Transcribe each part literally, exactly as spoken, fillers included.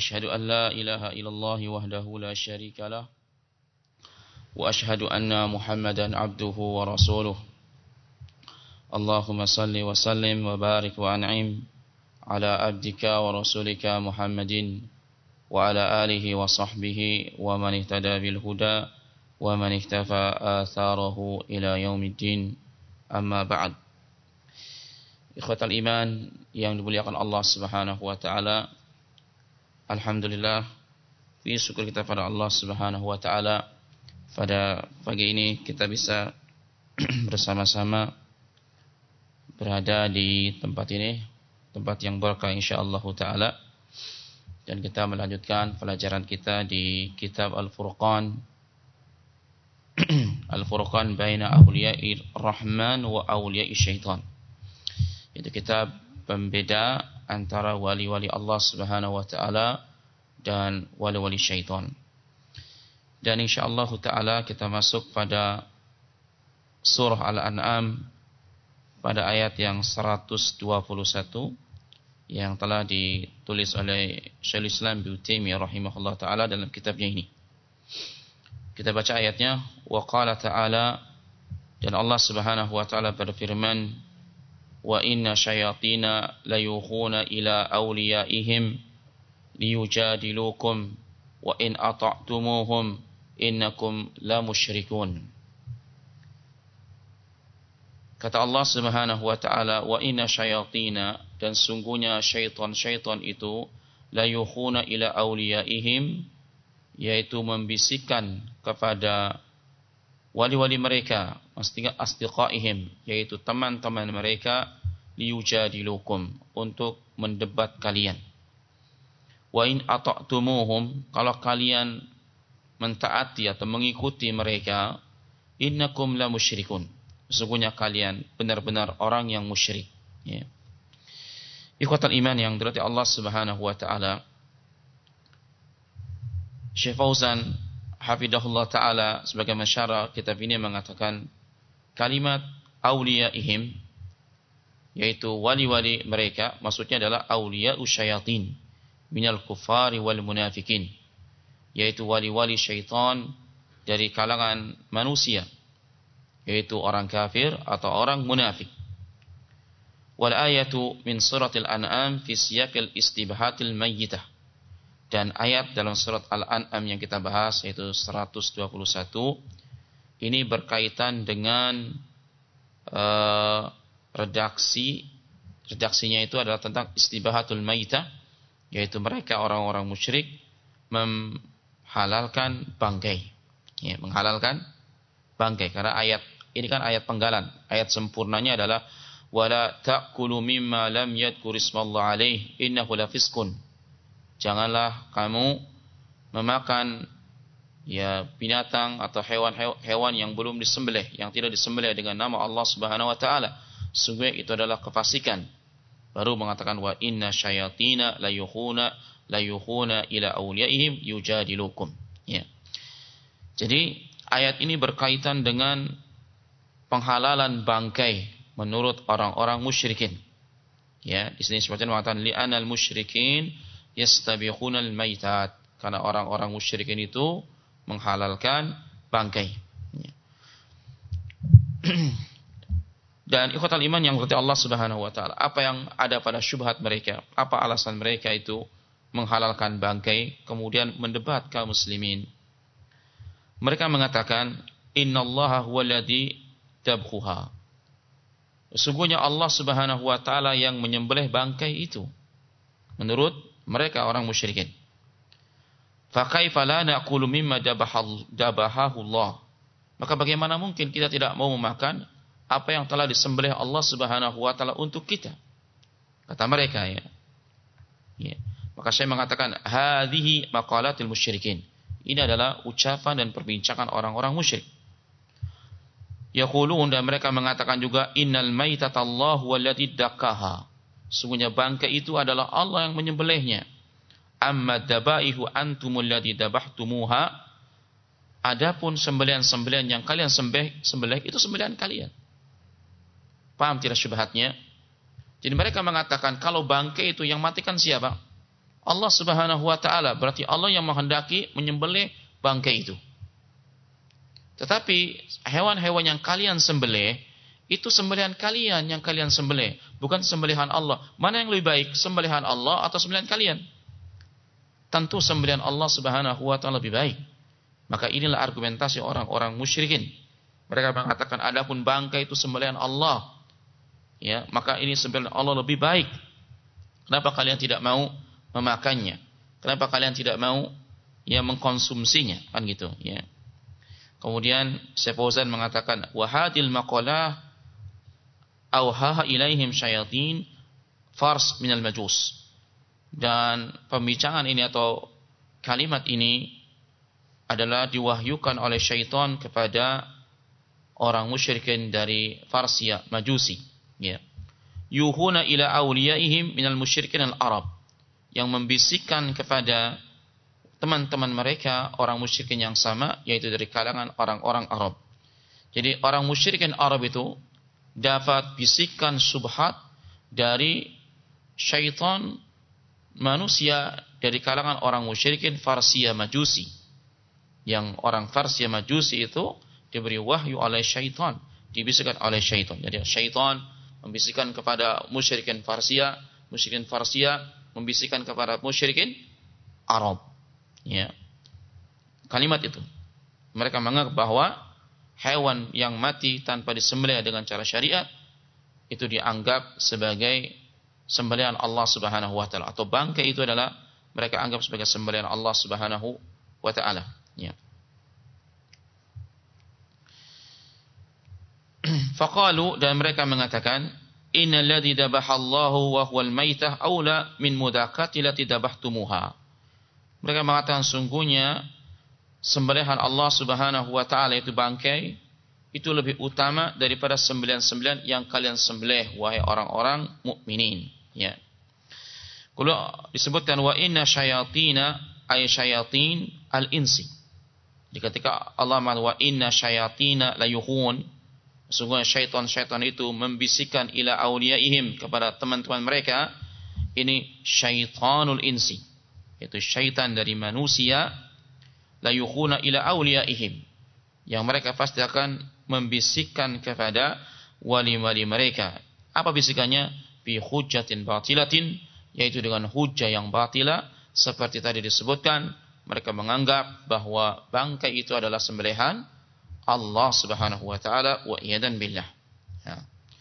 أشهد أن لا إله إلا الله وحده لا شريك له وأشهد أن محمدا عبده ورسوله اللهم صل وسلم وبارك وأنعم على عبدك ورسولك محمد وعلى آله وصحبه ومن اهتدى بالهدى ومن اكتفى آثاره إلى يوم الدين أما بعد. Ikhwatal iman yang dimuliakan Allah Subhanahu wa taala, alhamdulillah, puji syukur kita pada Allah Subhanahu wa taala, pada pagi ini kita bisa bersama-sama berada di tempat ini, tempat yang berkah insyaallah taala, dan kita melanjutkan pelajaran kita di kitab Al-Furqan Al-Furqan baina awliya'ir rahman wa awliya'i syaitan. Itu kitab pembeda antara wali-wali Allah Subhanahu wa taala dan wali-wali syaitan. Dan insyaallah taala kita masuk pada surah Al-An'am pada ayat yang seratus dua puluh satu yang telah ditulis oleh Syekhul Islam Ibnu Taimiyah rahimahullah taala dalam kitabnya ini. Kita baca ayatnya, wa qala ta'ala, dan Allah Subhanahu wa taala berfirman, wa inna syayatina layukhuna ila awliyaihim liyujadilukum wa in ata'tumuhum innakum la musyrikun. Kata Allah Subhanahu wa taala, wa inna syayatina, dan sungguhnya syaitan-syaitan itu layukhuna ila awliyaihim, yaitu membisikkan kepada wali-wali mereka, maksudnya asdiqaihim, yaitu teman-teman mereka, liyujadilukum, untuk mendebat kalian. Wa in ata'tumuhum, kalau kalian mentaati atau mengikuti mereka, innakum la musyrikun, sesungguhnya kalian benar-benar orang yang musyrik. Ya. Ikhwatal iman yang dirahmati Allah Subhanahu wa taala, Syekh Fauzan hafidahullah ta'ala sebagai mensyarah kitab ini mengatakan kalimat awliyaihim, yaitu wali-wali mereka, maksudnya adalah awliya'u syayatin minal kuffari wal munafikin, yaitu wali-wali syaitan dari kalangan manusia, yaitu orang kafir atau orang munafik. Wal ayatu min suratil an'am fi siyaqil istibhatil mayyitah, dan ayat dalam surat Al-An'am yang kita bahas yaitu seratus dua puluh satu ini berkaitan dengan uh, redaksi redaksinya itu adalah tentang istibahatul maitah, yaitu mereka orang-orang musyrik menghalalkan bangkai, ya, menghalalkan bangkai, karena ayat ini kan ayat penggalan. Ayat sempurnanya adalah wala ta'kulu mimma lam yadhkur ismallah alaih innahu lafisqun, janganlah kamu memakan ya binatang atau hewan-hewan yang belum disembelih, yang tidak disembelih dengan nama Allah Subhanahu wa taala, sungguh itu adalah kefasikan. Baru mengatakan wa inna syayatina layukhuna layukhuna ila awliyaihim yujadilukum. Ya. Jadi ayat ini berkaitan dengan penghalalan bangkai menurut orang-orang musyrikin. Ya, di sini sebutkan mengatakan li'anal musyrikin yastabiqunal maitat, karena orang-orang musyrikin itu menghalalkan bangkai. Dan ikhwatal iman yang berarti Allah Subhanahu wa taala, apa yang ada pada syubhat mereka, apa alasan mereka itu menghalalkan bangkai, kemudian mendebat kaum muslimin. Mereka mengatakan innallaha huwallazi tabkhuha, sesungguhnya Allah Subhanahu wa taala yang menyembelih bangkai itu, menurut mereka orang musyrikin. Fa kaifa la naqulu mimma dabahahu Allah, maka bagaimana mungkin kita tidak mau memakan apa yang telah disembelih Allah Subhanahu wa taala untuk kita, kata mereka, ya. Ya. Maka saya mengatakan hadhihi maqalatil musyrikin, ini adalah ucapan dan perbincangan orang-orang musyrik. Yaqulun, dan mereka mengatakan juga innal maitatallahu walladzi dakkaha, sungguhnya bangkai itu adalah Allah yang menyembelihnya. Amma dabaihu antumul ladzi dabahtumuha, adapun sembelihan-sembelihan yang kalian sembelih, sembelih itu sembelihan kalian. Paham tidak syubhatnya? Jadi mereka mengatakan kalau bangkai itu yang matikan siapa? Allah Subhanahu wa taala. Berarti Allah yang menghendaki menyembelih bangkai itu. Tetapi hewan-hewan yang kalian sembelih, itu sembelihan kalian yang kalian sembelih, bukan sembelihan Allah. Mana yang lebih baik, sembelihan Allah atau sembelihan kalian? Tentu sembelihan Allah Subhanahu wa taala lebih baik. Maka inilah argumentasi orang-orang musyrikin. Mereka mengatakan adapun bangkai itu sembelihan Allah. Ya, maka ini sembelihan Allah lebih baik. Kenapa kalian tidak mau memakannya? Kenapa kalian tidak mau ya mengkonsumsinya? Kan gitu, ya. Kemudian Syekh Fauzan mengatakan wa hadil maqalah auhaha ilaihim syayatin fars minal majus. Dan pembicaraan ini atau kalimat ini adalah diwahyukan oleh syaitan kepada orang musyrikin dari Farsia, Majusi, ya. Yuhuna ila awliyaihim minal musyrikin al-Arab, yang membisikkan kepada teman-teman mereka orang musyrikin yang sama, yaitu dari kalangan orang-orang Arab. Jadi orang musyrikin Arab itu dapat bisikan subhat dari syaitan manusia dari kalangan orang musyrikin Farsia Majusi. Yang orang Farsia Majusi itu diberi wahyu oleh syaitan, dibisikkan oleh syaitan. Jadi syaitan membisikkan kepada musyrikin Farsia, musyrikin Farsia membisikkan kepada musyrikin Arab. Ya. Kalimat itu mereka menganggap bahwa hewan yang mati tanpa disembelih dengan cara syariat itu dianggap sebagai sembelihan Allah Subhanahu wa taala, atau bangkai itu adalah mereka anggap sebagai sembelihan Allah Subhanahu wa taala, ya. Faqalu, dan mereka mengatakan innal ladzi dabahallahu wa huwal maitah aula min mudaqati lati dabahtumuha. Mereka mengatakan sungguhnya sembelihan Allah Subhanahu wa taala itu bangkai itu lebih utama daripada sembelihan-sembelihan yang kalian sembelih wahai orang-orang mukminin, ya. Kalau disebutkan wa inna syayatina ay syayatin al-insi. Jadi ketika Allah mengatakan wa inna syayatina layuhun, sungguhnya syaitan-syaitan itu membisikkan ila awliyaihim kepada teman-teman mereka, ini syaitanul insi, yaitu syaitan dari manusia, la yukhuna ila awliyaihim, yang mereka pasti akan membisikkan kepada wali-wali mereka. Apa bisikannya? Bi hujjatin batilatin, yaitu dengan hujjah yang batila, seperti tadi disebutkan, mereka menganggap bahwa bangkai itu adalah sembelihan Allah Subhanahu wa taala, wa iyadan billah. Ya.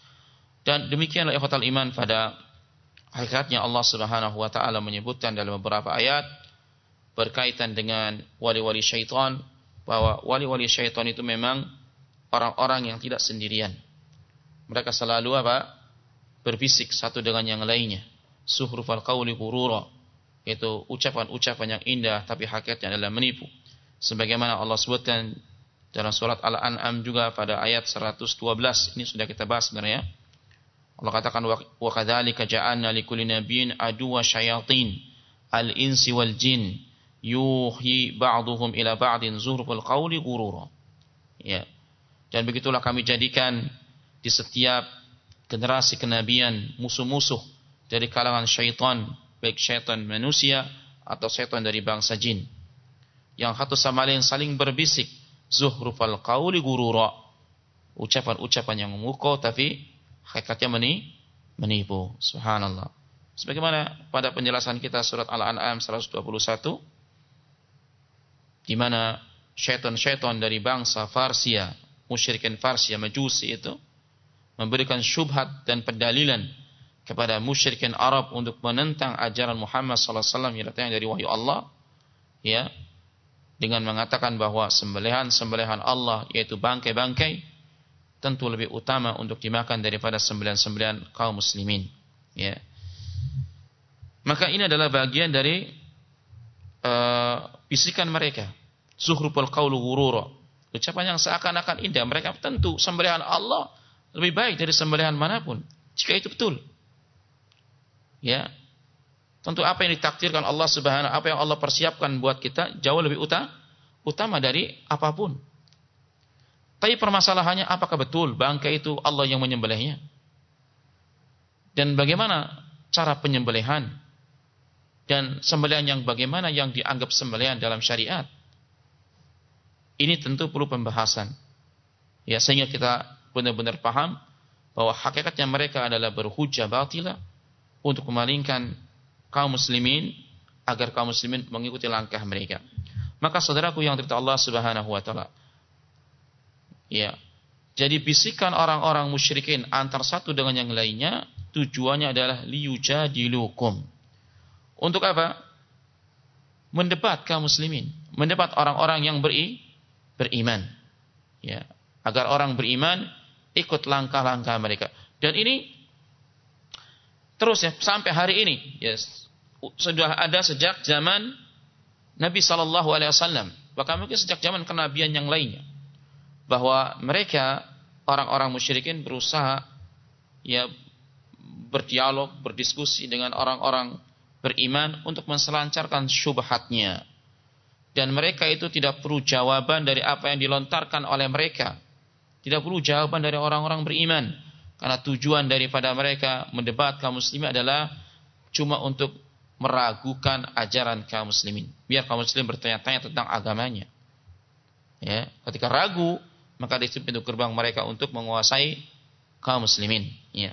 Dan demikianlah ikhwatal iman, pada hakikatnya Allah Subhanahu wa taala menyebutkan dalam beberapa ayat berkaitan dengan wali-wali syaitan, bahwa wali-wali syaitan itu memang orang-orang yang tidak sendirian. Mereka selalu apa? Berbisik satu dengan yang lainnya. Suhrufal qawli ghurura, itu ucapan-ucapan yang indah tapi hakikatnya adalah menipu. Sebagaimana Allah sebutkan dalam surat Al-An'am juga pada ayat seratus dua belas, ini sudah kita bahas sebenarnya. Allah katakan wa kadzalika ja'alna likulli nabiyyin aduwwa syayatin al-insi wal jin yuhi ba'dhum ila ba'din zuhrufal qawli ghurura. Ya. Dan begitulah kami jadikan di setiap generasi kenabian musuh-musuh dari kalangan syaitan, baik syaitan manusia atau syaitan dari bangsa jin, yang satu sama lain saling berbisik, zuhrufal qawli ghurura, ucapan-ucapan yang memukau tapi hakikatnya menipu. Subhanallah. Sebagaimana pada penjelasan kita surat Al-An'am seratus dua puluh satu, di mana syaitan-syaitan dari bangsa Farsia, musyrikin Farsia, Majusi itu memberikan syubhat dan pendalilan kepada musyrikin Arab untuk menentang ajaran Muhammad sallallahu alaihi wasallam yang datang dari wahyu Allah, ya, dengan mengatakan bahwa sembelihan-sembelihan Allah, yaitu bangkai-bangkai, tentu lebih utama untuk dimakan daripada sembelihan-sembelihan kaum muslimin, ya. Maka ini adalah bagian dari uh, bisikan mereka, zuhrufal qawlu ghurura, ucapan yang seakan-akan indah. Mereka tentu sembelihan Allah lebih baik dari sembelihan manapun, jika itu betul, ya. Tentu apa yang ditakdirkan Allah Subhanahu, apa yang Allah persiapkan buat kita jauh lebih utama, utama dari apapun. Tapi permasalahannya, apakah betul bangkai itu Allah yang menyembelihnya? Dan bagaimana cara penyembelihan? dan sembelihan yang bagaimana yang dianggap sembelihan dalam syariat. Ini tentu perlu pembahasan. Ya, sehingga kita benar-benar paham bahwa hakikatnya mereka adalah berhujjah batilah untuk memalingkan kaum muslimin agar kaum muslimin mengikuti langkah mereka. Maka saudaraku yang dirahmati Allah Subhanahu wa taala, ya, jadi bisikan orang-orang musyrikin antara satu dengan yang lainnya tujuannya adalah liyujadilukum. Untuk apa? Mendebat kaum muslimin, mendebat orang-orang yang beri, beriman. Ya, agar orang beriman ikut langkah-langkah mereka. Dan ini terus ya sampai hari ini. Yes. Sudah ada sejak zaman Nabi sallallahu alaihi wasallam, bahkan mungkin sejak zaman kenabian yang lainnya, bahwa mereka orang-orang musyrikin berusaha ya berdialog, berdiskusi dengan orang-orang beriman untuk menselancarkan syubhatnya. Dan mereka itu tidak perlu jawaban dari apa yang dilontarkan oleh mereka. Tidak perlu jawaban dari orang-orang beriman. Karena tujuan daripada mereka mendebat kaum muslimin adalah cuma untuk meragukan ajaran kaum muslimin. Biar kaum muslimin bertanya-tanya tentang agamanya. Ya, ketika ragu, maka ditutup pintu gerbang mereka untuk menguasai kaum muslimin. Ya.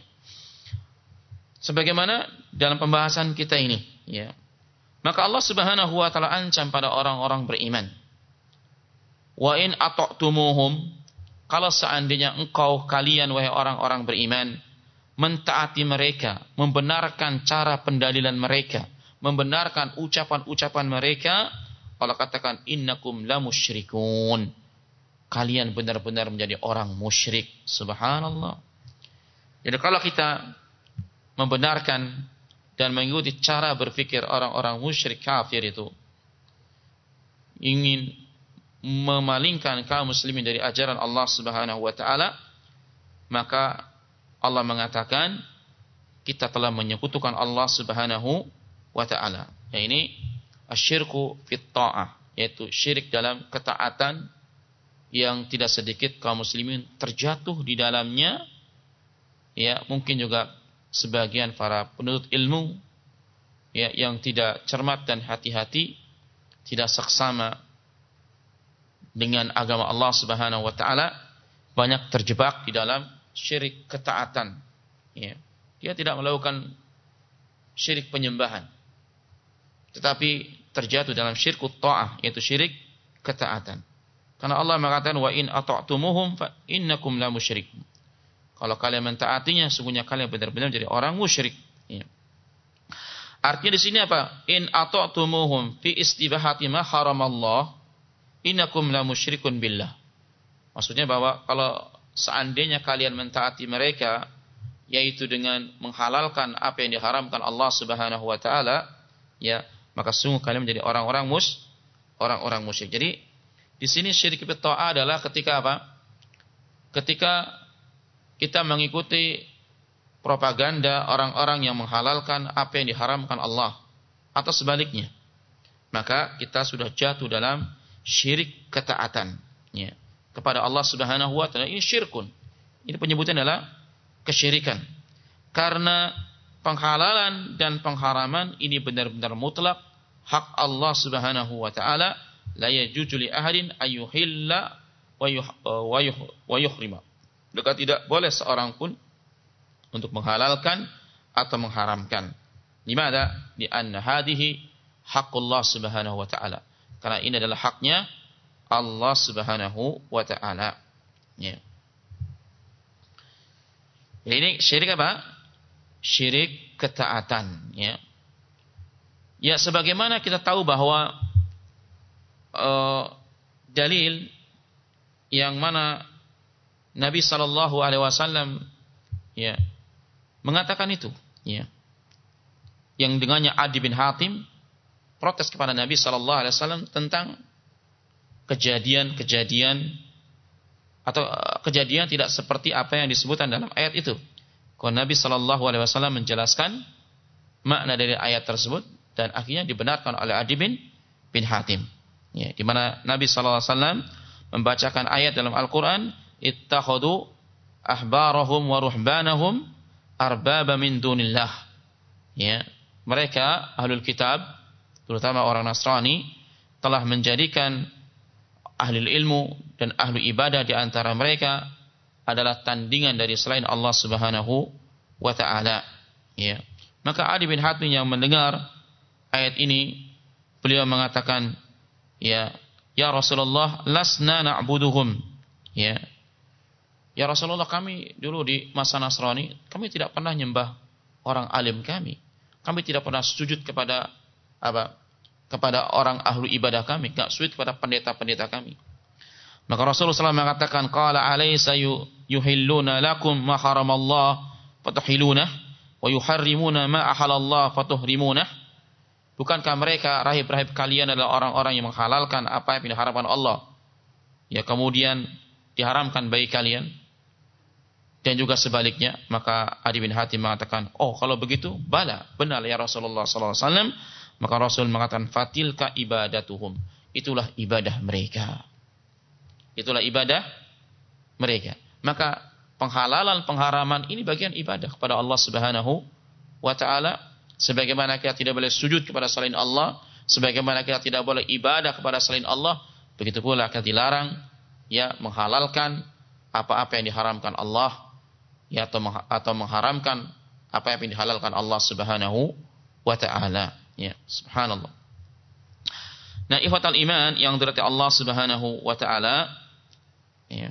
Sebagaimana dalam pembahasan kita ini, ya. Maka Allah Subhanahu wa taala ancam pada orang-orang beriman. Wa in ata'tumuhum, kalau seandainya engkau kalian wahai orang-orang beriman mentaati mereka, membenarkan cara pendalilan mereka, membenarkan ucapan-ucapan mereka, Allah katakan innakum lamusyrikun. Kalian benar-benar menjadi orang musyrik. Subhanallah. Jadi kalau kita membenarkan dan mengikuti cara berpikir orang-orang musyrik kafir itu, ingin memalingkan kaum muslimin dari ajaran Allah Subhanahu wa taala, maka Allah mengatakan kita telah menyekutukan Allah Subhanahu wa taala. Ya, ini asyirku fit ta'ah, yaitu syirik dalam ketaatan yang tidak sedikit kaum muslimin terjatuh di dalamnya. Ya, mungkin juga sebagian para penuntut ilmu ya yang tidak cermat dan hati-hati, tidak seksama dengan agama Allah Subhanahu wa taala, banyak terjebak di dalam syirik ketaatan. Ya. Dia tidak melakukan syirik penyembahan, tetapi terjatuh dalam syirkut ta'ah, yaitu syirik ketaatan. Karena Allah mengatakan wa in ata'tumuhum fa innakum la musyrikun. Kalau kalian mentaatinya, sungguhnya kalian benar-benar jadi orang musyrik. Ya. Artinya di sini apa? In ata'tumuhum fi istibahati ma haramallah innakum la musyrikun billah. Maksudnya bahwa kalau seandainya kalian mentaati mereka, yaitu dengan menghalalkan apa yang diharamkan Allah Subhanahu wa taala, ya, maka sungguh kalian menjadi orang-orang mus orang-orang musyrik. Jadi di sini syirik bitta'ah adalah ketika apa? Ketika kita mengikuti propaganda orang-orang yang menghalalkan apa yang diharamkan Allah, atau sebaliknya, maka kita sudah jatuh dalam syirik ketaatan, ya, kepada Allah Subhanahu wa taala. Ini syirkun. Ini penyebutan adalah kesyirikan. Karena penghalalan dan pengharaman ini benar-benar mutlak hak Allah Subhanahu wa taala, la yajuzu li ahadin ayyuhilla wa yuhrima. Maka tidak boleh seorang pun untuk menghalalkan atau mengharamkan. Dimana? Di anna hadhihi haqqullah Subhanahu wa taala. Karena ini adalah haknya Allah Subhanahu wa taala. Ya. Ini syirik apa? Syirik ketaatan, ya. Ya, sebagaimana kita tahu bahwa uh, dalil yang mana Nabi sallallahu alaihi wasallam ya mengatakan itu, ya. Yang dengannya Adi bin Hatim protes kepada Nabi sallallahu alaihi wasallam tentang kejadian-kejadian atau kejadian tidak seperti apa yang disebutkan dalam ayat itu. Kalau Nabi sallallahu alaihi wasallam menjelaskan makna dari ayat tersebut dan akhirnya dibenarkan oleh Adi bin bin Hatim. Ya, di mana Nabi sallallahu alaihi wasallam membacakan ayat dalam Al-Qur'an, ittakhadhu ahbarahum wa ruhbanahum arbaba min dunillah. Ya, mereka ahlul kitab, terutama orang Nasrani, telah menjadikan ahli ilmu dan ahli ibadah di antara mereka adalah tandingan dari selain Allah Subhanahu wa taala. Ya. Maka Adi bin Hatim yang mendengar ayat ini, beliau mengatakan, ya, ya Rasulullah, lasna na'buduhum. Ya. Ya Rasulullah, kami dulu di masa Nasrani, kami tidak pernah nyembah orang alim kami. Kami tidak pernah sujud kepada apa? Kepada orang ahlu ibadah kami, enggak sujud kepada pendeta-pendeta kami. Maka Rasulullah shallallahu alaihi wasallam mengatakan, qala alaysa yuhilluna lakum ma haramallah fatuhilunah wa yuharrimuna ma ahalallah fatuhrimunah. Bukankah mereka rahib-rahib kalian adalah orang-orang yang menghalalkan apa yang diharamkan Allah, ya kemudian diharamkan bagi kalian, dan juga sebaliknya? Maka Adi bin Hatim mengatakan, oh kalau begitu, bala, benar ya Rasulullah shallallahu alaihi wasallam. Maka Rasul mengatakan, fatilka ibadatuhum, itulah ibadah mereka. Itulah ibadah mereka. Maka penghalalan, pengharaman ini bagian ibadah kepada Allah Subhanahu wa taala. Sebagaimana kita tidak boleh sujud kepada selain Allah, sebagaimana kita tidak boleh ibadah kepada selain Allah, begitu pula kita dilarang ya menghalalkan apa-apa yang diharamkan Allah, ya atau atau mengharamkan apa yang dihalalkan Allah Subhanahu wa taala. Ya, subhanallah. Nah, ikhwatal iman yang dirahmati Allah Subhanahu wa taala, ya.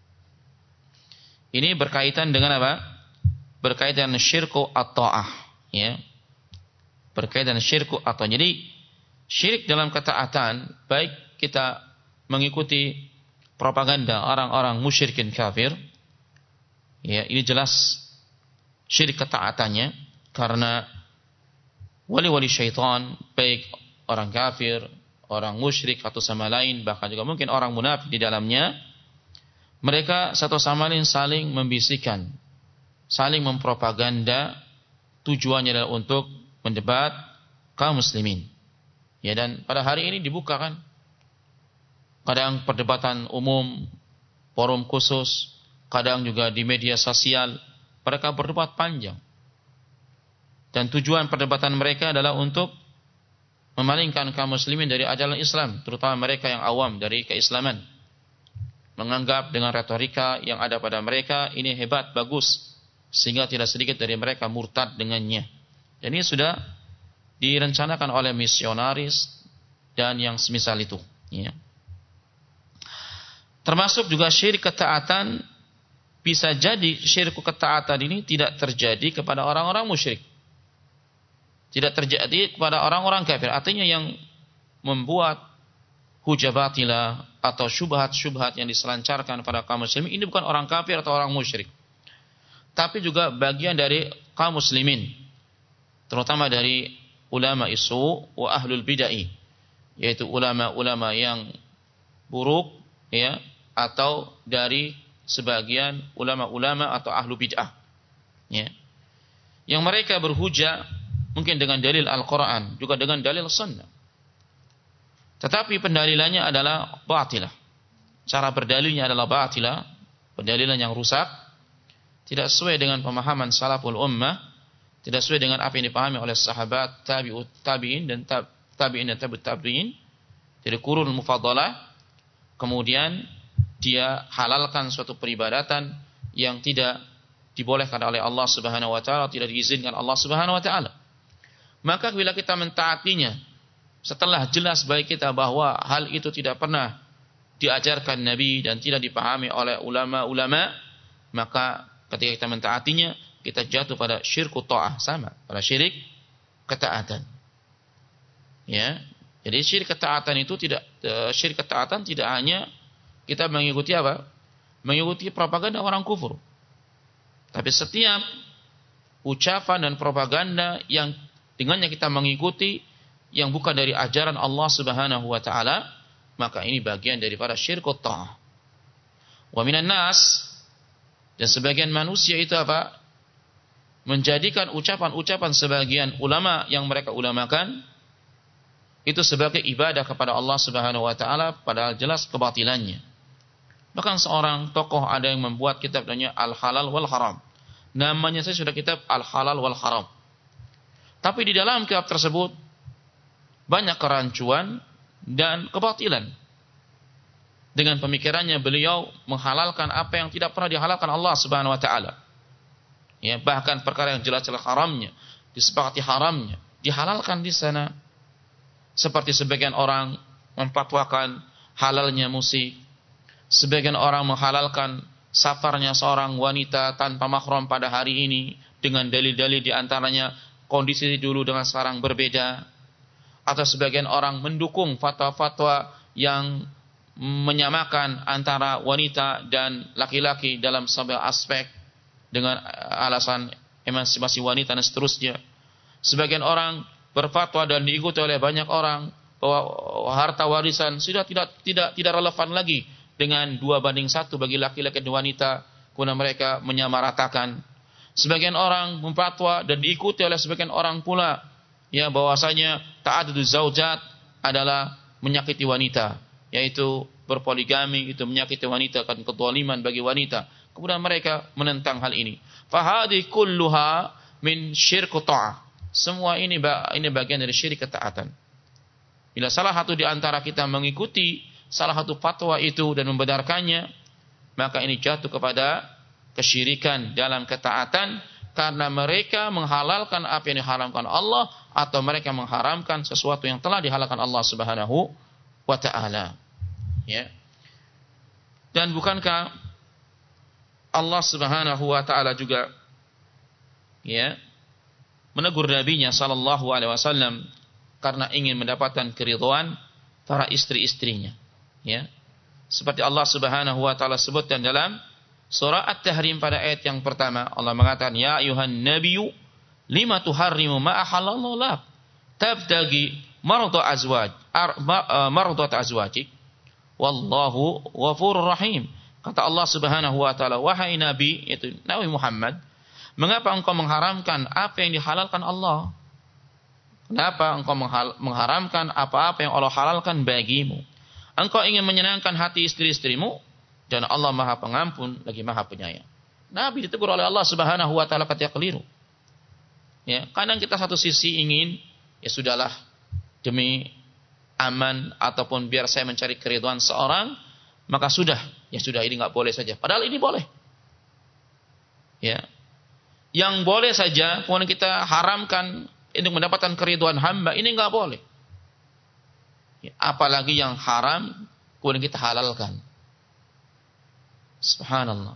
Ini berkaitan dengan apa? Berkaitan syirku at-ta'ah, ya. Berkaitan syirku at-ta'ah. Jadi syirik dalam ketaatan, baik kita mengikuti propaganda orang-orang musyrikin kafir, ya, ini jelas syirik ketaatannya, karena wali-wali syaitan, baik orang kafir, orang musyrik atau sama lain, bahkan juga mungkin orang munafik di dalamnya, mereka satu sama lain saling membisikkan, saling mempropaganda, tujuannya adalah untuk mendebat kaum muslimin. Ya, dan pada hari ini dibuka kan, kadang perdebatan umum, forum khusus, kadang juga di media sosial, mereka berdebat panjang. Dan tujuan perdebatan mereka adalah untuk memalingkan kaum muslimin dari ajaran Islam, terutama mereka yang awam dari keislaman. Menganggap dengan retorika yang ada pada mereka ini hebat, bagus, sehingga tidak sedikit dari mereka murtad dengannya. Dan ini sudah direncanakan oleh misionaris dan yang semisal itu. Ya. Termasuk juga syirik ketaatan, bisa jadi syirik ketaatan ini tidak terjadi kepada orang-orang musyrik. Tidak terjadi kepada orang-orang kafir. Artinya yang membuat hujah batilah atau syubhat-syubhat yang diselancarkan pada kaum muslimin ini bukan orang kafir atau orang musyrik, tapi juga bagian dari kaum muslimin, terutama dari ulama isu wa ahlul bid'ah, yaitu ulama-ulama yang buruk, ya, atau dari sebagian ulama-ulama atau ahlu bid'ah, ya, yang mereka berhujah mungkin dengan dalil Al-Quran, juga dengan dalil Sunnah, tetapi pendalilannya adalah batilah. Cara berdalilnya adalah batilah, pendalilan yang rusak, tidak sesuai dengan pemahaman salaful ummah, tidak sesuai dengan apa yang dipahami oleh sahabat, tabi'ut tabi'in dan tab, tabi'in dan tabi'ut tabi'in dari qurun mufaddalah. Kemudian dia halalkan suatu peribadatan yang tidak dibolehkan oleh Allah Subhanahu wa taala, tidak diizinkan Allah Subhanahu wa taala. Maka bila kita mentaatinya, setelah jelas bagi kita bahwa hal itu tidak pernah diajarkan Nabi dan tidak dipahami oleh ulama-ulama, maka ketika kita mentaatinya, kita jatuh pada syirku ta'ah, sama pada syirik ketaatan. Ya, jadi syirik ketaatan itu tidak syirik ketaatan tidak hanya kita mengikuti apa? Mengikuti propaganda orang kufur. Tapi setiap ucapan dan propaganda yang dengannya kita mengikuti yang bukan dari ajaran Allah Subhanahu wa taala, maka ini bagian daripada syirkut ta'ah. Wa minan nas, dan sebagian manusia itu apa? Menjadikan ucapan-ucapan sebagian ulama yang mereka ulamakan itu sebagai ibadah kepada Allah Subhanahu wa taala, padahal jelas kebatilannya. Bahkan seorang tokoh ada yang membuat kitab namanya Al-Halal wal Haram. Namanya saya sudah kitab Al-Halal wal Haram. Tapi di dalam kitab tersebut banyak kerancuan dan kebatilan. Dengan pemikirannya beliau menghalalkan apa yang tidak pernah dihalalkan Allah Subhanahu wa taala. Ya, bahkan perkara yang jelas-jelas haramnya, disepakati haramnya, dihalalkan di sana. Seperti sebagian orang memfatwakan halalnya musik. Sebagian orang menghalalkan safarnya seorang wanita tanpa mahram pada hari ini dengan dalil-dalil di antaranya kondisi dulu dengan sekarang berbeda. Atau sebagian orang mendukung fatwa-fatwa yang menyamakan antara wanita dan laki-laki dalam sebuah aspek dengan alasan emansipasi wanita dan seterusnya. Sebagian orang berfatwa dan diikuti oleh banyak orang bahwa harta warisan sudah tidak tidak tidak relevan lagi dengan dua banding satu bagi laki-laki dan wanita, karena mereka menyamaratakan. Sebagian orang memfatwa dan diikuti oleh sebagian orang pula ya bahwasanya ta'adduduz zaujat adalah menyakiti wanita, yaitu berpoligami itu menyakiti wanita, kan kezaliman bagi wanita. Kemudian mereka menentang hal ini. Fahadi kulluha min syirku ta'ah. Semua ini ini bagian dari syirik ketaatan. Bila salah satu di antara kita mengikuti salah satu fatwa itu dan membenarkannya, maka ini jatuh kepada kesyirikan dalam ketaatan karena mereka menghalalkan apa yang diharamkan Allah atau mereka mengharamkan sesuatu yang telah dihalalkan Allah Subhanahu wa taala. Ya. Dan bukankah Allah Subhanahu wa taala juga ya menegur nabinya sallallahu alaihi wasallam karena ingin mendapatkan keridhaan para istri-istrinya, ya. Seperti Allah Subhanahu wa taala sebutkan dalam surah At-Tahrim pada ayat yang pertama, Allah mengatakan ya ayuhan nabiyyu lima tuharrimu ma ahallallahu lak tabtagi marḍa azwaj marḍat azwajik wallahu ghafurur rahim. Kata Allah Subhanahu wa taala, wahai nabi, itu Nabi Muhammad, mengapa engkau mengharamkan apa yang dihalalkan Allah? Kenapa engkau mengharamkan apa-apa yang Allah halalkan bagimu? Engkau ingin menyenangkan hati istri-istrimu, dan Allah Maha Pengampun lagi Maha Penyayang. Nabi ditegur oleh Allah Subhanahu wa taala ketika keliru. Ya, kadang kita satu sisi ingin ya sudahlah demi aman ataupun biar saya mencari keridhaan seorang, maka sudah, ya sudah ini enggak boleh saja. Padahal ini boleh. Ya. Yang boleh saja, kemudian kita haramkan untuk mendapatkan keridhaan hamba, ini enggak boleh. Ya, apalagi yang haram, kemudian kita halalkan. Subhanallah.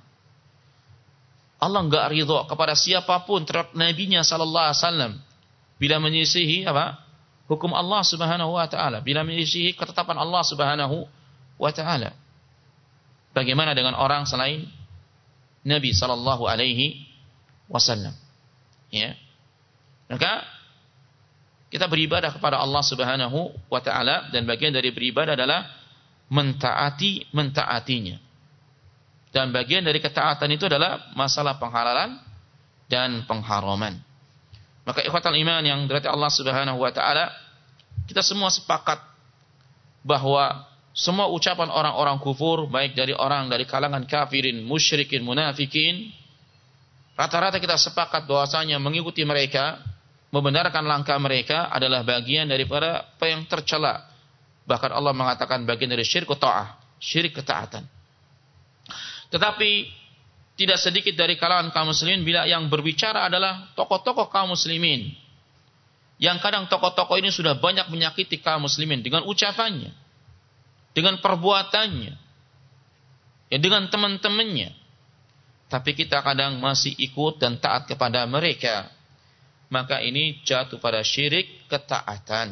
Allah enggak ridha kepada siapapun terhadap nabinya sallallahu alaihi wasallam bila menyisihi apa? Hukum Allah Subhanahu wa taala, bila menyisihi ketetapan Allah Subhanahu wa taala. Bagaimana dengan orang selain Nabi sallallahu alaihi wasallam? Ya. Maka kita beribadah kepada Allah Subhanahu wa taala dan bagian dari beribadah adalah mentaati mentaatinya. Dan bagian dari ketaatan itu adalah masalah penghalalan dan pengharaman. Maka ikhwatal iman yang dirahmati Allah Subhanahu wa taala, kita semua sepakat bahwa semua ucapan orang-orang kufur, baik dari orang dari kalangan kafirin, musyrikin, munafikin, rata-rata kita sepakat bahwasanya mengikuti mereka, membenarkan langkah mereka adalah bagian daripada apa yang tercela. Bahkan Allah mengatakan bagian dari syirik ta'ah, syirik ketaatan. Tetapi tidak sedikit dari kalangan kaum muslimin bila yang berbicara adalah tokoh-tokoh kaum muslimin, yang kadang tokoh-tokoh ini sudah banyak menyakiti kaum muslimin dengan ucapannya, dengan perbuatannya, ya dengan teman-temannya. Tapi kita kadang masih ikut dan taat kepada mereka. Maka ini jatuh pada syirik ketaatan.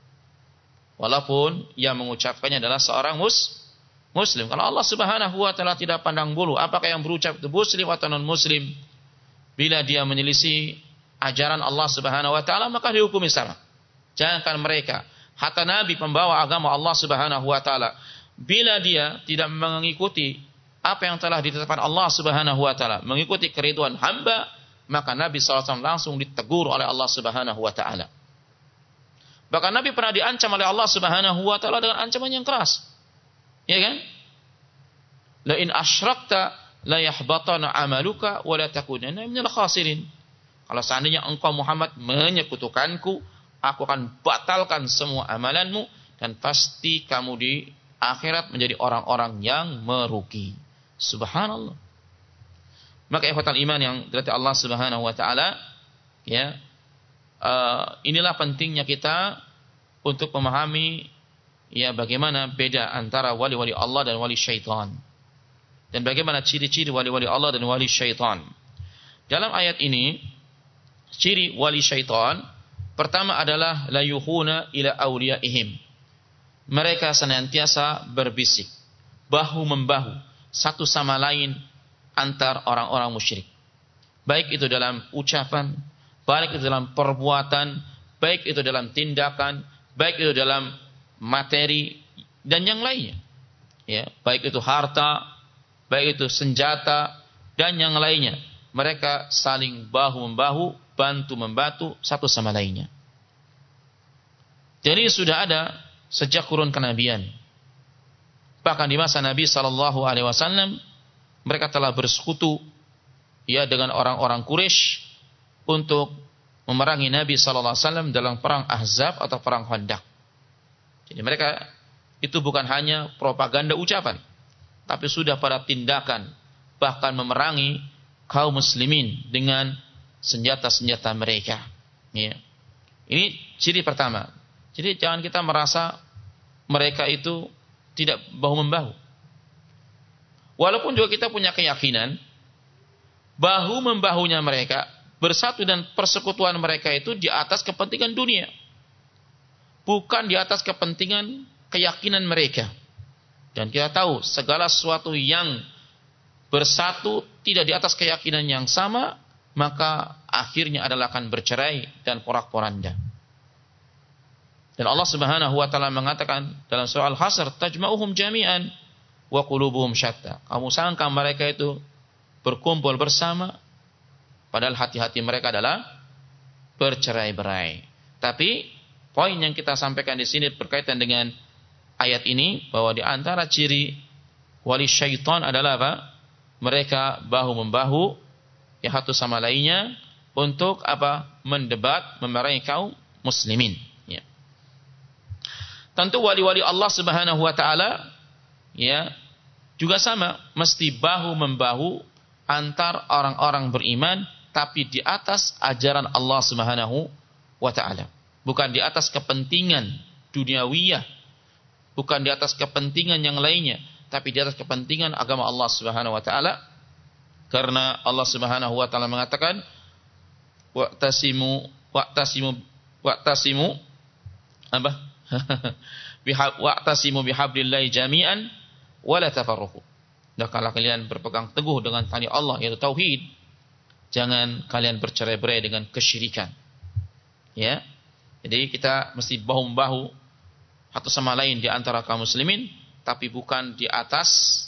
Walaupun yang mengucapkannya adalah seorang mus, muslim. Kalau Allah Subhanahu wa taala tidak pandang bulu apakah yang berucap itu muslim atau non muslim, bila dia menyelisih ajaran Allah Subhanahu wa taala maka dihukumi sama. Jangankan mereka, hatta Nabi pembawa agama Allah Subhanahu wa taala, bila dia tidak mengikuti apa yang telah ditetapkan Allah Subhanahu wa taala, mengikuti keridhaan hamba, maka Nabi sallallahu alaihi wasallam langsung ditegur oleh Allah Subhanahu wa taala. Bahkan Nabi pernah diancam oleh Allah Subhanahu wa taala dengan ancaman yang keras. Ya kan? La in asyrakta la yahbatana amaluka wa la takunanna minal khasirin. Kalau seandainya engkau Muhammad menyekutukanku, aku akan batalkan semua amalanmu dan pasti kamu di akhirat menjadi orang-orang yang merugi. Subhanallah. Maka ikhwatal iman yang dirahmati Allah Subhanahu wa taala, ya, uh, inilah pentingnya kita untuk memahami ya bagaimana beda antara wali-wali Allah dan wali syaitan. Dan bagaimana ciri-ciri wali-wali Allah dan wali syaitan. Dalam ayat ini, ciri wali syaitan pertama adalah la yuhuna ila awliyaihim. Mereka senantiasa berbisik, bahu membahu satu sama lain antar orang-orang musyrik. Baik itu dalam ucapan, baik itu dalam perbuatan, baik itu dalam tindakan, baik itu dalam materi dan yang lainnya. Ya, baik itu harta, baik itu senjata dan yang lainnya. Mereka saling bahu-membahu, bantu-membantu satu sama lainnya. Jadi sudah ada sejak kurun kenabian. Bahkan di masa Nabi sallallahu alaihi wasallam mereka telah bersekutu ya dengan orang-orang Quraisy untuk memerangi Nabi sallallahu alaihi wasallam dalam perang Ahzab atau perang Khandaq. Jadi mereka itu bukan hanya propaganda ucapan, tapi sudah pada tindakan, bahkan memerangi kaum muslimin dengan senjata-senjata mereka. Ya. Ini ciri pertama. Jadi jangan kita merasa mereka itu tidak bahu-membahu. Walaupun juga kita punya keyakinan bahu-membahunya mereka, bersatu dan persekutuan mereka itu di atas kepentingan dunia. Bukan di atas kepentingan keyakinan mereka. Dan kita tahu segala sesuatu yang bersatu tidak di atas keyakinan yang sama, maka akhirnya adalah akan bercerai dan porak-poranda. Dan Allah Subhanahu wa taala mengatakan dalam surah Al-Hasr, tajma'uhum jami'an wa qulubuhum syatta. Kamu sangka mereka itu berkumpul bersama, padahal hati-hati mereka adalah bercerai-berai. Tapi poin yang kita sampaikan di sini berkaitan dengan ayat ini, bahwa di antara ciri wali syaitan adalah apa? Mereka bahu-membahu ya satu sama lainnya untuk apa? Mendebat, memerangi kaum muslimin. Ya. Tentu wali-wali Allah Subhanahu wa taala ya juga sama, mesti bahu-membahu antar orang-orang beriman, tapi di atas ajaran Allah Subhanahu wa taala. Bukan di atas kepentingan duniawiyah, bukan di atas kepentingan yang lainnya, tapi di atas kepentingan agama Allah Subhanahu wa taala. Karena Allah Subhanahu wa taala mengatakan wa'tasimu wa'tasimu wa'tasimu apa? Wa'tasimu bihablillahi jami'an wa la tafarraqu. Dan kalau kalian berpegang teguh dengan tali Allah yaitu tauhid, jangan kalian bercerai-berai dengan kesyirikan. Ya. Jadi kita mesti bahu-membahu satu sama lain di antara kaum muslimin, tapi bukan di atas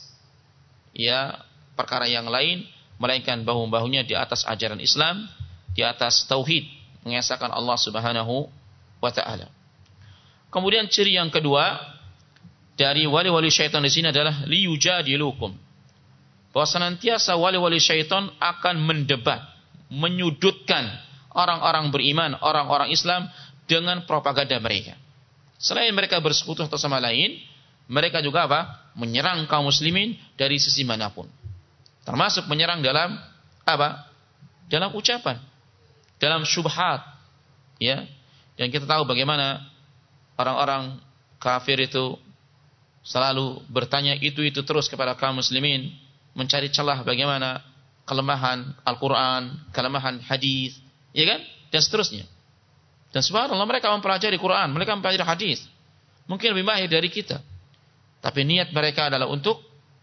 ya perkara yang lain, melainkan bahu-membahunya di atas ajaran Islam, di atas tauhid, mengesahkan Allah Subhanahu wa taala. Kemudian ciri yang kedua dari wali-wali syaitan di sini adalah liyujadilukum. Bahwa senantiasa wali-wali syaitan akan mendebat, menyudutkan orang-orang beriman, orang-orang Islam dengan propaganda mereka. Selain mereka bersekutu satu sama lain, mereka juga apa? Menyerang kaum muslimin dari sisi manapun. Termasuk menyerang dalam apa? Dalam ucapan, dalam syubhat, ya. Dan kita tahu bagaimana orang-orang kafir itu selalu bertanya itu-itu terus kepada kaum muslimin, mencari celah bagaimana kelemahan Al-Quran, kelemahan hadis, ya kan? Dan seterusnya. Dan subhanallah mereka mempelajari Quran, mereka mempelajari hadis, mungkin lebih mahir dari kita. Tapi niat mereka adalah untuk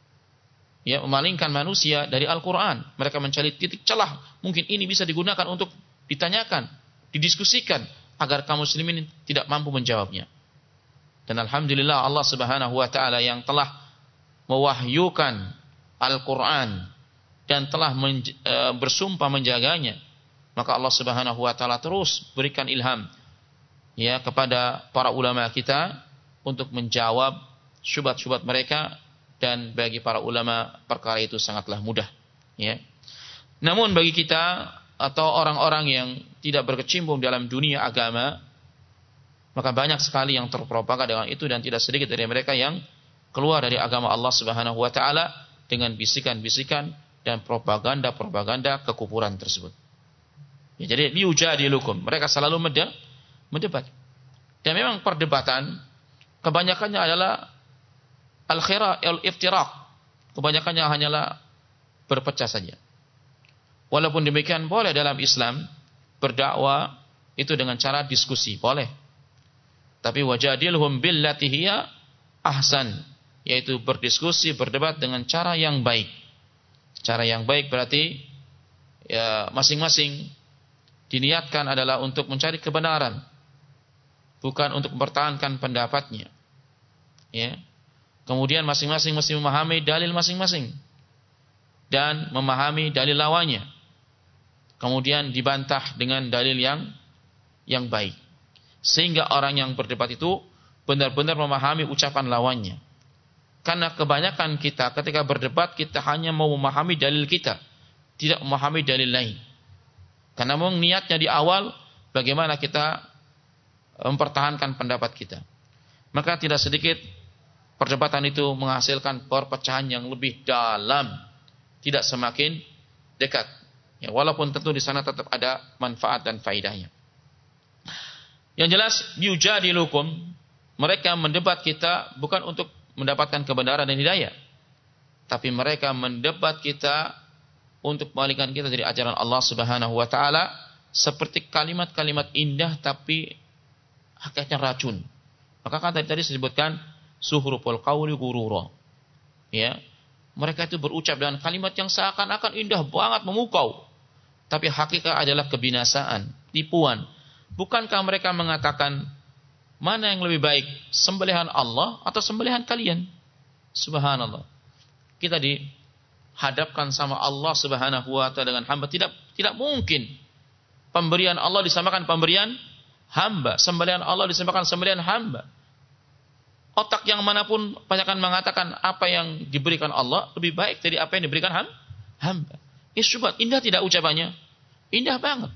ya memalingkan manusia dari Al-Quran. Mereka mencari titik celah, mungkin ini bisa digunakan untuk ditanyakan, didiskusikan, agar kaum muslimin tidak mampu menjawabnya. Dan alhamdulillah Allah Subhanahu wa taala yang telah mewahyukan Al-Quran dan telah menj- e, bersumpah menjaganya, maka Allah Subhanahu wa taala terus berikan ilham ya kepada para ulama kita untuk menjawab syubhat-syubhat mereka, dan bagi para ulama perkara itu sangatlah mudah ya. Namun bagi kita atau orang-orang yang tidak berkecimpung dalam dunia agama, maka banyak sekali yang terpropaganda dengan itu dan tidak sedikit dari mereka yang keluar dari agama Allah Subhanahu wa taala dengan bisikan-bisikan dan propaganda-propaganda kekufuran tersebut. Ya, jadi liujadilukum, mereka selalu mendebat. Dan memang perdebatan kebanyakannya adalah al-khira al-iftiraq. Kebanyakannya hanyalah berpecah saja. Walaupun demikian boleh dalam Islam berdakwah itu dengan cara diskusi, boleh. Tapi wajadilhum billati hiya ahsan, yaitu berdiskusi, berdebat dengan cara yang baik. Cara yang baik berarti ya masing-masing diniatkan adalah untuk mencari kebenaran, bukan untuk mempertahankan pendapatnya. Ya. Kemudian masing-masing mesti memahami dalil masing-masing dan memahami dalil lawannya. Kemudian dibantah dengan dalil yang yang baik. Sehingga orang yang berdebat itu benar-benar memahami ucapan lawannya. Karena kebanyakan kita ketika berdebat kita hanya mau memahami dalil kita, tidak memahami dalil lain. Karena memang niatnya di awal bagaimana kita mempertahankan pendapat kita. Maka tidak sedikit perdebatan itu menghasilkan perpecahan yang lebih dalam, tidak semakin dekat. Ya, walaupun tentu di sana tetap ada manfaat dan faedahnya. Yang jelas, yujadilukum, mereka mendebat kita bukan untuk mendapatkan kebenaran dan hidayah, tapi mereka mendebat kita untuk mengalihkan kita dari ajaran Allah Subhanahu wa taala, seperti kalimat-kalimat indah tapi hakikatnya racun. Maka kan tadi tadi disebutkan suhruful qawli gurura. Ya. Mereka itu berucap dengan kalimat yang seakan-akan indah banget, memukau. Tapi hakikat adalah kebinasaan, tipuan. Bukankah mereka mengatakan mana yang lebih baik, sembelihan Allah atau sembelihan kalian? Subhanallah. Kita dihadapkan sama Allah Subhanahu wa taala dengan hamba, tidak tidak mungkin pemberian Allah disamakan pemberian hamba, sembelihan Allah disamakan sembelihan hamba. Otak yang manapun banyak mengatakan apa yang diberikan Allah lebih baik dari apa yang diberikan hamba. Ini syubhat, indah tidak ucapannya? Indah banget.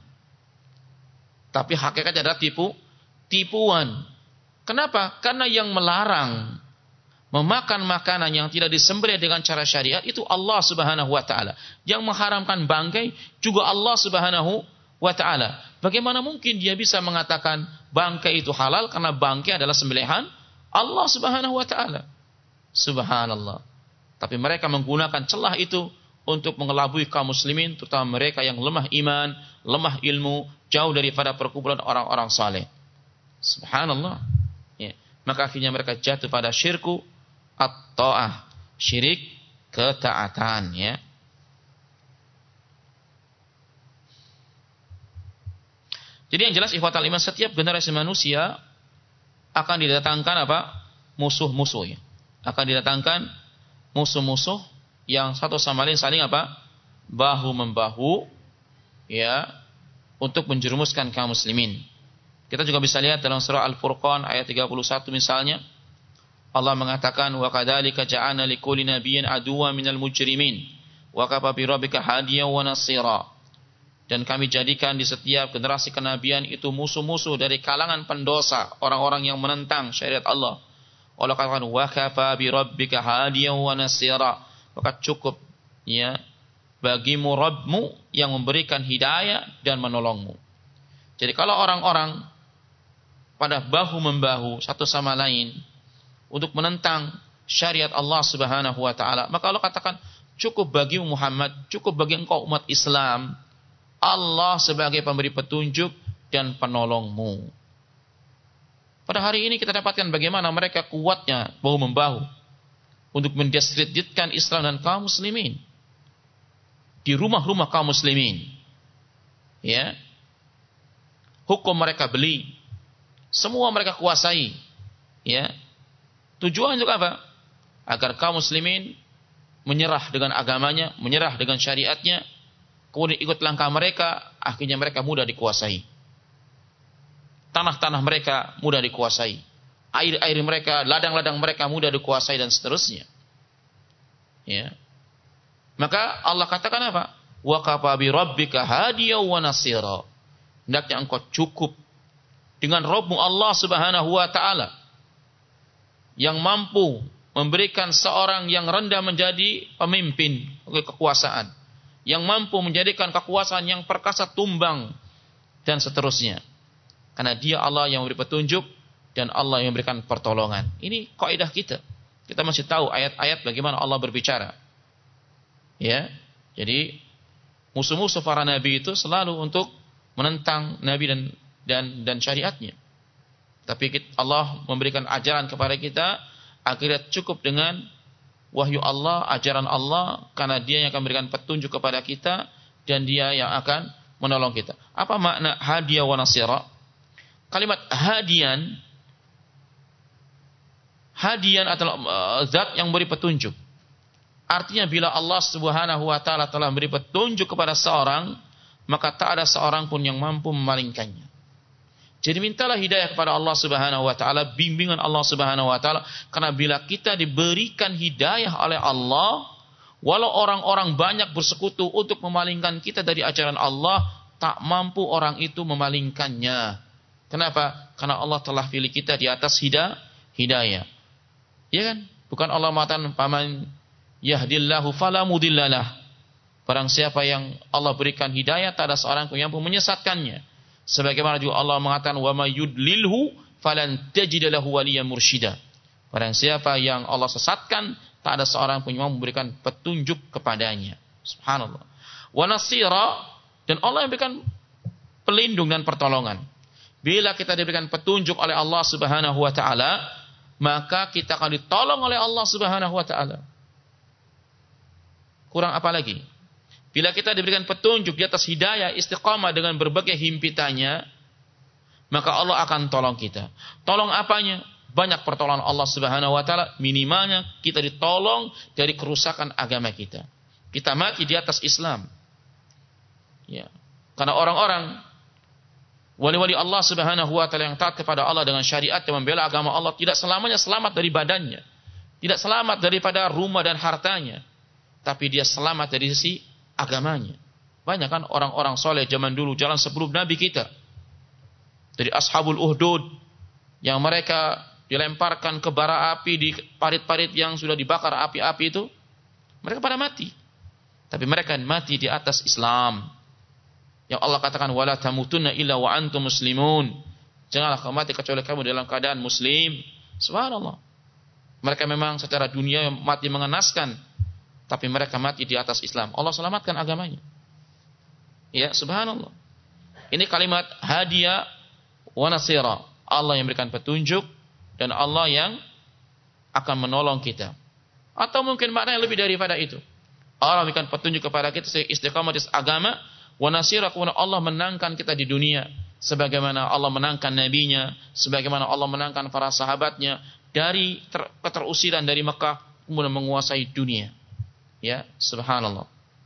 Tapi hakikatnya adalah tipu, tipuan. Kenapa? Karena yang melarang memakan makanan yang tidak disembelih dengan cara syariat itu Allah Subhanahu wa taala. Yang mengharamkan bangkai juga Allah Subhanahu wa taala. Bagaimana mungkin dia bisa mengatakan bangkai itu halal karena bangkai adalah sembelihan Allah Subhanahu wa taala? Subhanallah. Tapi mereka menggunakan celah itu untuk mengelabui kaum muslimin, terutama mereka yang lemah iman, lemah ilmu, jauh daripada perkumpulan orang-orang saleh. Subhanallah. Ya. Maka akhirnya mereka jatuh pada syirku at-ta'ah, syirik ketaatan, ya. Jadi yang jelas ikhwatal iman, setiap generasi manusia akan didatangkan apa? Musuh-musuh, ya. Akan didatangkan musuh-musuh yang satu sama lain saling apa? Bahu membahu, ya, untuk menjerumuskan kaum muslimin. Kita juga bisa lihat dalam surah Al-Furqan ayat tiga puluh satu misalnya, Allah mengatakan wa kadzalika ja'alna likulli nabiyyin aduwwan minal mujrimin wa kafa bi rabbika hadiyan wa nasira. Dan kami jadikan di setiap generasi kenabian itu musuh-musuh dari kalangan pendosa, orang-orang yang menentang syariat Allah. Allah katakan wa kafa bi rabbika hadiyan wa nasira. Maka cukup, ya, bagimu Rabbmu yang memberikan hidayah dan menolongmu. Jadi kalau orang-orang pada bahu membahu satu sama lain untuk menentang syariat Allah Subhanahu wa taala, maka Allah katakan cukup bagimu Muhammad, cukup bagi engkau umat Islam, Allah sebagai pemberi petunjuk dan penolongmu. Pada hari ini kita dapatkan bagaimana mereka kuatnya bahu membahu untuk mendiskreditkan Islam dan kaum muslimin di rumah-rumah kaum muslimin. Ya. Hukum mereka beli, semua mereka kuasai. Ya. Tujuan untuk apa? Agar kaum muslimin menyerah dengan agamanya, menyerah dengan syariatnya, kemudian ikut langkah mereka, akhirnya mereka mudah dikuasai. Tanah-tanah mereka mudah dikuasai. Air-air mereka, ladang-ladang mereka mudah dikuasai dan seterusnya. Ya. Maka Allah katakan apa? wa kafa bi rabbika hadiyan wa nasira. Hendaknya engkau cukup dengan Rabbmu Allah Subhanahu wa taala yang mampu memberikan seorang yang rendah menjadi pemimpin kekuasaan, yang mampu menjadikan kekuasaan yang perkasa tumbang dan seterusnya. Karena dia Allah yang memberi petunjuk dan Allah yang memberikan pertolongan. Ini kaidah kita. Kita masih tahu ayat-ayat bagaimana Allah berbicara. Ya. Jadi musuh-musuh para nabi itu selalu untuk menentang nabi dan dan dan syariatnya. Tapi Allah memberikan ajaran kepada kita agar cukup dengan wahyu Allah, ajaran Allah, karena dia yang akan memberikan petunjuk kepada kita dan dia yang akan menolong kita. Apa makna hadiya wa nasira? Kalimat hadian, hadian adalah uh, zat yang beri petunjuk. Artinya bila Allah Subhanahu wa taala telah memberi petunjuk kepada seorang, maka tak ada seorang pun yang mampu memalingkannya. Jadi mintalah hidayah kepada Allah Subhanahu wa taala, bimbingan Allah Subhanahu wa taala, karena bila kita diberikan hidayah oleh Allah, walau orang-orang banyak bersekutu untuk memalingkan kita dari ajaran Allah, tak mampu orang itu memalingkannya. Kenapa? Karena Allah telah pilih kita di atas hidayah. Ya kan? Bukan Allah mengatakan paman yahdillahu fala mudhillalah. Barang siapa yang Allah berikan hidayah, tak ada seorang pun yang menyesatkannya. Sebagaimana juga Allah mengatakan wa may yudlilhu falan tajid lahu waliyan mursyida. Barang siapa yang Allah sesatkan, tak ada seorang pun yang memberikan petunjuk kepadanya. Subhanallah. Wa nasira, dan Allah yang berikan pelindung dan pertolongan. Bila kita diberikan petunjuk oleh Allah Subhanahu wa taala, maka kita akan ditolong oleh Allah Subhanahu wa taala. Kurang apa lagi? Bila kita diberikan petunjuk di atas hidayah, istiqamah dengan berbagai himpitannya, maka Allah akan tolong kita. Tolong apanya? Banyak pertolongan Allah Subhanahu wa taala, minimalnya kita ditolong dari kerusakan agama kita. Kita mati di atas Islam. Ya. Karena orang-orang wali-wali Allah Subhanahu wa taala yang taat kepada Allah dengan syariat yang membela agama Allah tidak selamanya selamat dari badannya, tidak selamat daripada rumah dan hartanya, tapi dia selamat dari sisi agamanya. Banyak kan orang-orang soleh zaman dulu, jalan sebelum Nabi kita, dari ashabul uhdud, yang mereka dilemparkan ke bara api di parit-parit yang sudah dibakar api-api itu, mereka pada mati. Tapi mereka mati di atas Islam. Yang Allah katakan wala tamutunna illa wa antum muslimun. Janganlah kamu mati kecuali kamu dalam keadaan muslim. Subhanallah. Mereka memang secara dunia mati mengenaskan, tapi mereka mati di atas Islam. Allah selamatkan agamanya. Ya, subhanallah. Ini kalimat hadiya wa nasira. Allah yang berikan petunjuk dan Allah yang akan menolong kita. Atau mungkin maknanya lebih daripada itu. Allah memberikan petunjuk kepada kita istiqamah di agama, wa nasira, kemudian Allah menangkan kita di dunia sebagaimana Allah menangkan nabinya, sebagaimana Allah menangkan para sahabatnya dari ter- keterusiran dari Mekah kemudian menguasai dunia. Ya, subhanallah.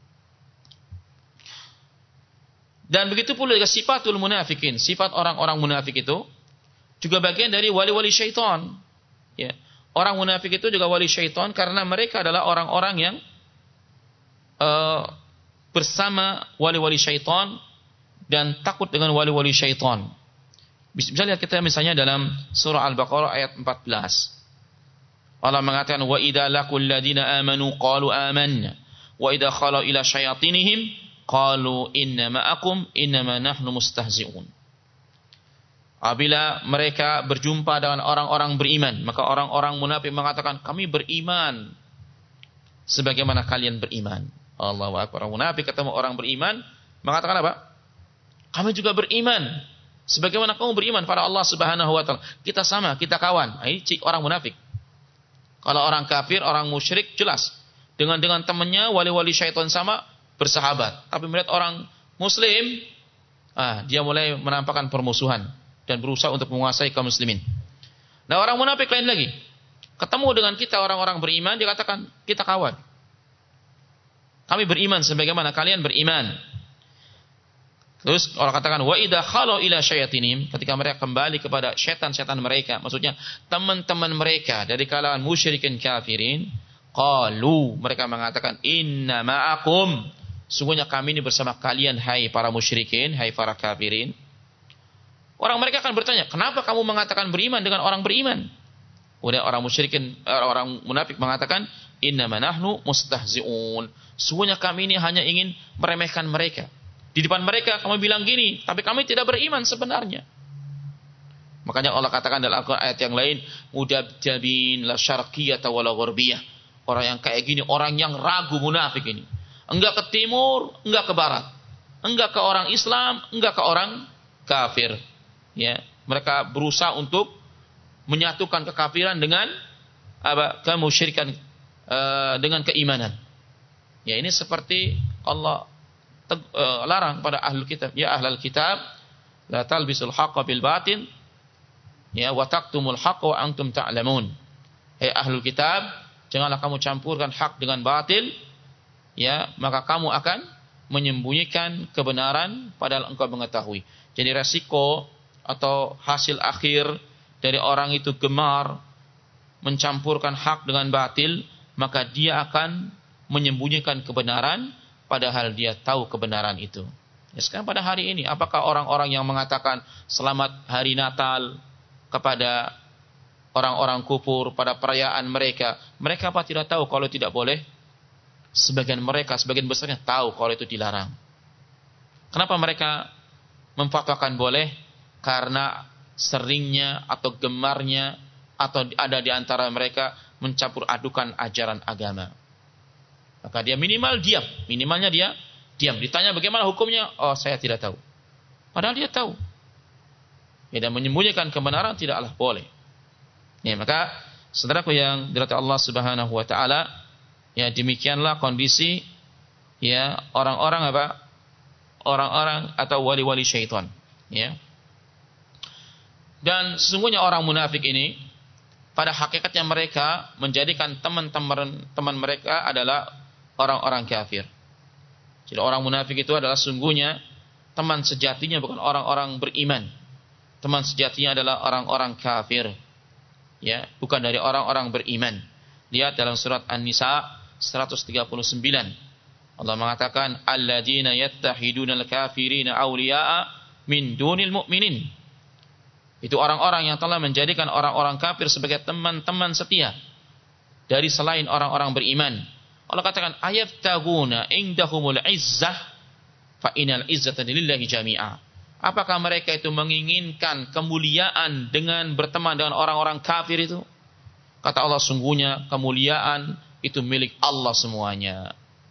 Dan begitu pula dengan sifatul munafikin, sifat orang-orang munafik itu juga bagian dari wali-wali syaitan. Ya, orang munafik itu juga wali syaitan karena mereka adalah orang-orang yang uh, bersama wali-wali syaitan dan takut dengan wali-wali syaitan. Bisa lihat kita misalnya dalam surah Al-Baqarah ayat empat belas. Allah mengatakan wa idza laqul ladina amanu qalu amanna wa idza khalu ila syayatinihim qalu inna ma'akum innama nahnu mustahzi'un. Apabila mereka berjumpa dengan orang-orang beriman, maka orang-orang munafik mengatakan kami beriman sebagaimana kalian beriman. Allahu akbar. Orang munafik ketemu orang beriman mengatakan apa? Kami juga beriman sebagaimana kamu beriman pada Allah Subhanahu wa taala. Kita sama, kita kawan. Ini ciri orang munafik. Kalau orang kafir, orang musyrik jelas dengan dengan temannya wali-wali syaitan sama bersahabat. Tapi melihat orang muslim, ah, dia mulai menampakkan permusuhan dan berusaha untuk menguasai kaum muslimin. Nah, orang munafik lain lagi. Ketemu dengan kita orang-orang beriman, dia katakan kita kawan. Kami beriman sebagaimana kalian beriman. Terus orang katakan wa idza khalu ila syayatinihim, ketika mereka kembali kepada setan-setan mereka, maksudnya teman-teman mereka dari kalangan musyrikin kafirin, qalu, mereka mengatakan inna ma'akum, sungguhnya kami ini bersama kalian, hai para musyrikin, hai para kafirin. Orang mereka akan bertanya, kenapa kamu mengatakan beriman dengan orang beriman? Kemudian orang musyrikin, orang munafik mengatakan, innama nahnu mustahzi'un. Sungguhnya kami ini hanya ingin meremehkan mereka. Di depan mereka kamu bilang gini, tapi kami tidak beriman sebenarnya. Makanya Allah katakan dalam Al-Quran ayat yang lain, mudabdabin la syarqiyata wala gharbiyah. Orang yang kayak gini, orang yang ragu munafik ini. Enggak ke timur, enggak ke barat. Enggak ke orang Islam, enggak ke orang kafir. Ya, mereka berusaha untuk menyatukan kekafiran dengan apa? Kemusyrikan uh, dengan keimanan. Ya, ini seperti Allah teg, uh, larang pada ahlul kitab, ya ahlul kitab, la talbisul haqqa bil batin, ya wa taqtumul haqqa wa antum ta'lamun. Hai ahlul kitab, janganlah kamu campurkan hak dengan batil, ya, maka kamu akan menyembunyikan kebenaran padahal engkau mengetahui. Jadi resiko atau hasil akhir dari orang itu gemar mencampurkan hak dengan batil, maka dia akan menyembunyikan kebenaran padahal dia tahu kebenaran itu. Ya, sekarang pada hari ini, apakah orang-orang yang mengatakan selamat hari Natal kepada orang-orang kufur pada perayaan mereka, mereka apa tidak tahu kalau tidak boleh? Sebagian mereka, sebagian besarnya tahu kalau itu dilarang. Kenapa mereka memfatwakan boleh? Karena seringnya atau gemarnya atau ada di antara mereka mencampur adukan ajaran agama. Maka dia minimal diam, minimalnya dia diam. Ditanya bagaimana hukumnya? Oh, saya tidak tahu. Padahal dia tahu. Ya, dan menyembunyikan kebenaran tidaklah boleh. Ya, maka saudaraku yang dirahmati Allah Subhanahu wa taala, ya demikianlah kondisi ya orang-orang apa? Orang-orang atau wali-wali syaitan, ya. Dan sesungguhnya orang munafik ini pada hakikatnya mereka menjadikan teman-teman teman mereka adalah orang-orang kafir. Jadi orang munafik itu adalah sungguhnya teman sejatinya bukan orang-orang beriman. Teman sejatinya adalah orang-orang kafir. Ya, bukan dari orang-orang beriman. Lihat dalam surat An-Nisa seratus tiga puluh sembilan. Allah mengatakan alladzina yattahidunal kafirina awliya'a min dunil mu'minin. Itu orang-orang yang telah menjadikan orang-orang kafir sebagai teman-teman setia dari selain orang-orang beriman. Allah katakan ayaftaguna indahumul izzah fa inal izzata lillahi jami'a. Apakah mereka itu menginginkan kemuliaan dengan berteman dengan orang-orang kafir itu? Kata Allah, sungguhnya kemuliaan itu milik Allah semuanya.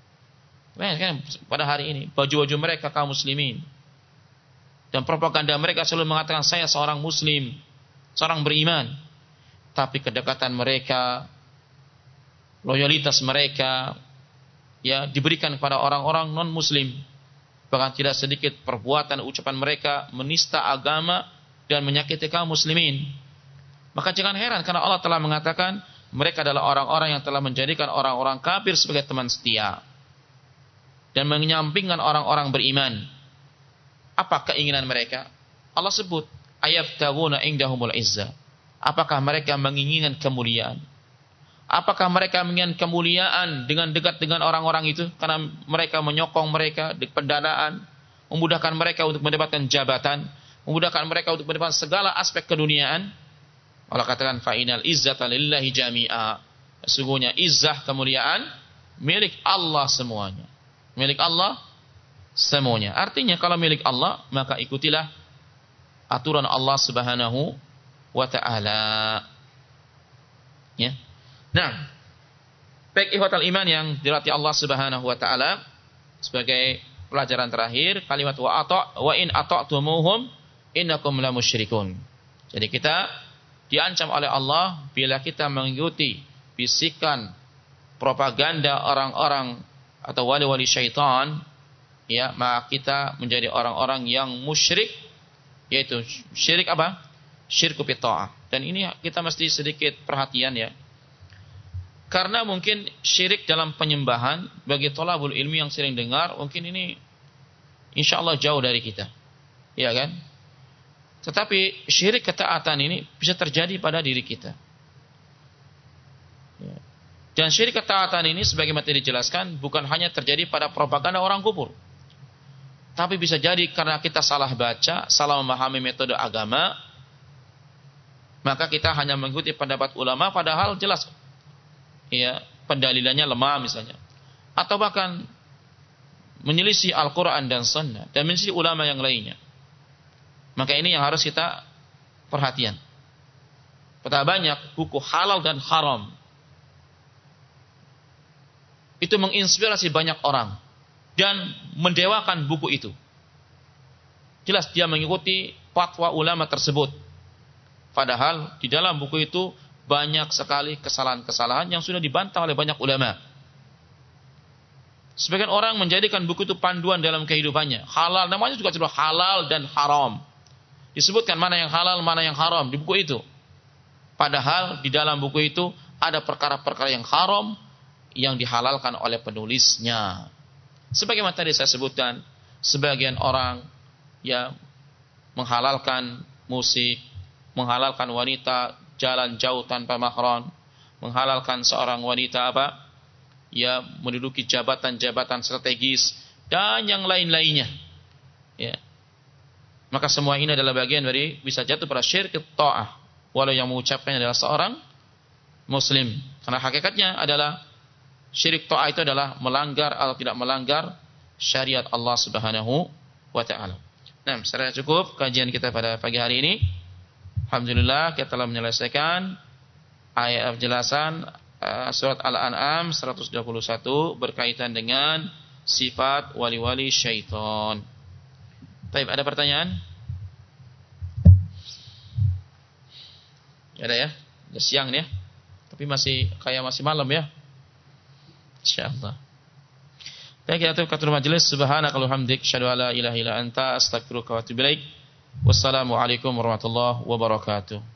Kan pada hari ini baju-baju mereka kaum muslimin dan propaganda mereka selalu mengatakan saya seorang muslim, seorang beriman. Tapi kedekatan mereka, loyalitas mereka ya diberikan kepada orang-orang non-muslim. Bahkan tidak sedikit perbuatan ucapan mereka menista agama dan menyakiti kaum muslimin. Maka jangan heran karena Allah telah mengatakan mereka adalah orang-orang yang telah menjadikan orang-orang kafir sebagai teman setia dan menyampingkan orang-orang beriman. Apa keinginan mereka? Allah sebut ayaftaguna indahumul izzah. Apakah mereka menginginkan kemuliaan? Apakah mereka menginginkan kemuliaan dengan dekat dengan orang-orang itu karena mereka menyokong mereka di pendanaan, memudahkan mereka untuk mendapatkan jabatan, memudahkan mereka untuk mendapatkan segala aspek keduniaan? Allah katakan fa'inal izzata lillahi jami'a. Sesungguhnya izzah kemuliaan milik Allah semuanya. Milik Allah semuanya. Artinya kalau milik Allah, maka ikutilah aturan Allah Subhanahu wa taala. Ya. Nah, baik ikhwatal iman yang dirahmati Allah Subhanahu wa taala, sebagai pelajaran terakhir kalimat wa ata wa in ata'tumuhum innakum la musyrikun. Jadi kita diancam oleh Allah bila kita mengikuti bisikan propaganda orang-orang atau wali-wali syaitan, ya, maka kita menjadi orang-orang yang musyrik, yaitu syirik apa? Syirku bi ta'ah. Dan ini kita mesti sedikit perhatian ya. Karena mungkin syirik dalam penyembahan bagi thalabul ilmi yang sering dengar, mungkin ini insyaallah jauh dari kita. Ya kan? Tetapi syirik ketaatan ini bisa terjadi pada diri kita. Ya. Dan syirik ketaatan ini sebagaimana tadi dijelaskan bukan hanya terjadi pada propaganda orang kufur. Tapi bisa jadi karena kita salah baca, salah memahami metode agama, maka kita hanya mengikuti pendapat ulama padahal jelas ya, pendalilannya lemah misalnya. Atau bahkan menyelisih Al-Quran dan Sunnah dan menyelisih ulama yang lainnya. Maka ini yang harus kita perhatian. Betapa banyak buku halal dan haram itu menginspirasi banyak orang dan mendewakan buku itu. Jelas dia mengikuti fatwa ulama tersebut. Padahal di dalam buku itu banyak sekali kesalahan-kesalahan yang sudah dibantah oleh banyak ulama. Sebagian orang menjadikan buku itu panduan dalam kehidupannya. Halal, namanya juga disebut halal dan haram. Disebutkan mana yang halal, mana yang haram di buku itu. Padahal di dalam buku itu ada perkara-perkara yang haram yang dihalalkan oleh penulisnya. Sebagaimana tadi saya sebutkan, sebagian orang ya menghalalkan musik, menghalalkan wanita jalan jauh tanpa mahram, menghalalkan seorang wanita apa? Ya menduduki jabatan-jabatan strategis dan yang lain-lainnya. Ya. Maka semua ini adalah bagian dari bisa jatuh pada syirik ta'ah, walau yang mengucapkannya adalah seorang muslim. Karena hakikatnya adalah syirik ta'ah itu adalah melanggar atau tidak melanggar syariat Allah Subhanahu wa taala. Nah, secara cukup kajian kita pada pagi hari ini. Alhamdulillah kita telah menyelesaikan ayat penjelasan uh, surat Al-An'am seratus dua puluh satu berkaitan dengan sifat wali-wali syaitan. Baik, ada pertanyaan? Ada ya? Udah siang nih ya. Tapi masih kayak masih malam ya. Insyaallah. Baik, kita tutup majelis. Subhanakallahumma hamdik, asyhadu an la ilaha illa anta, astaghfiruka wa atubu ilaik. Wassalamualaikum warahmatullahi wabarakatuh.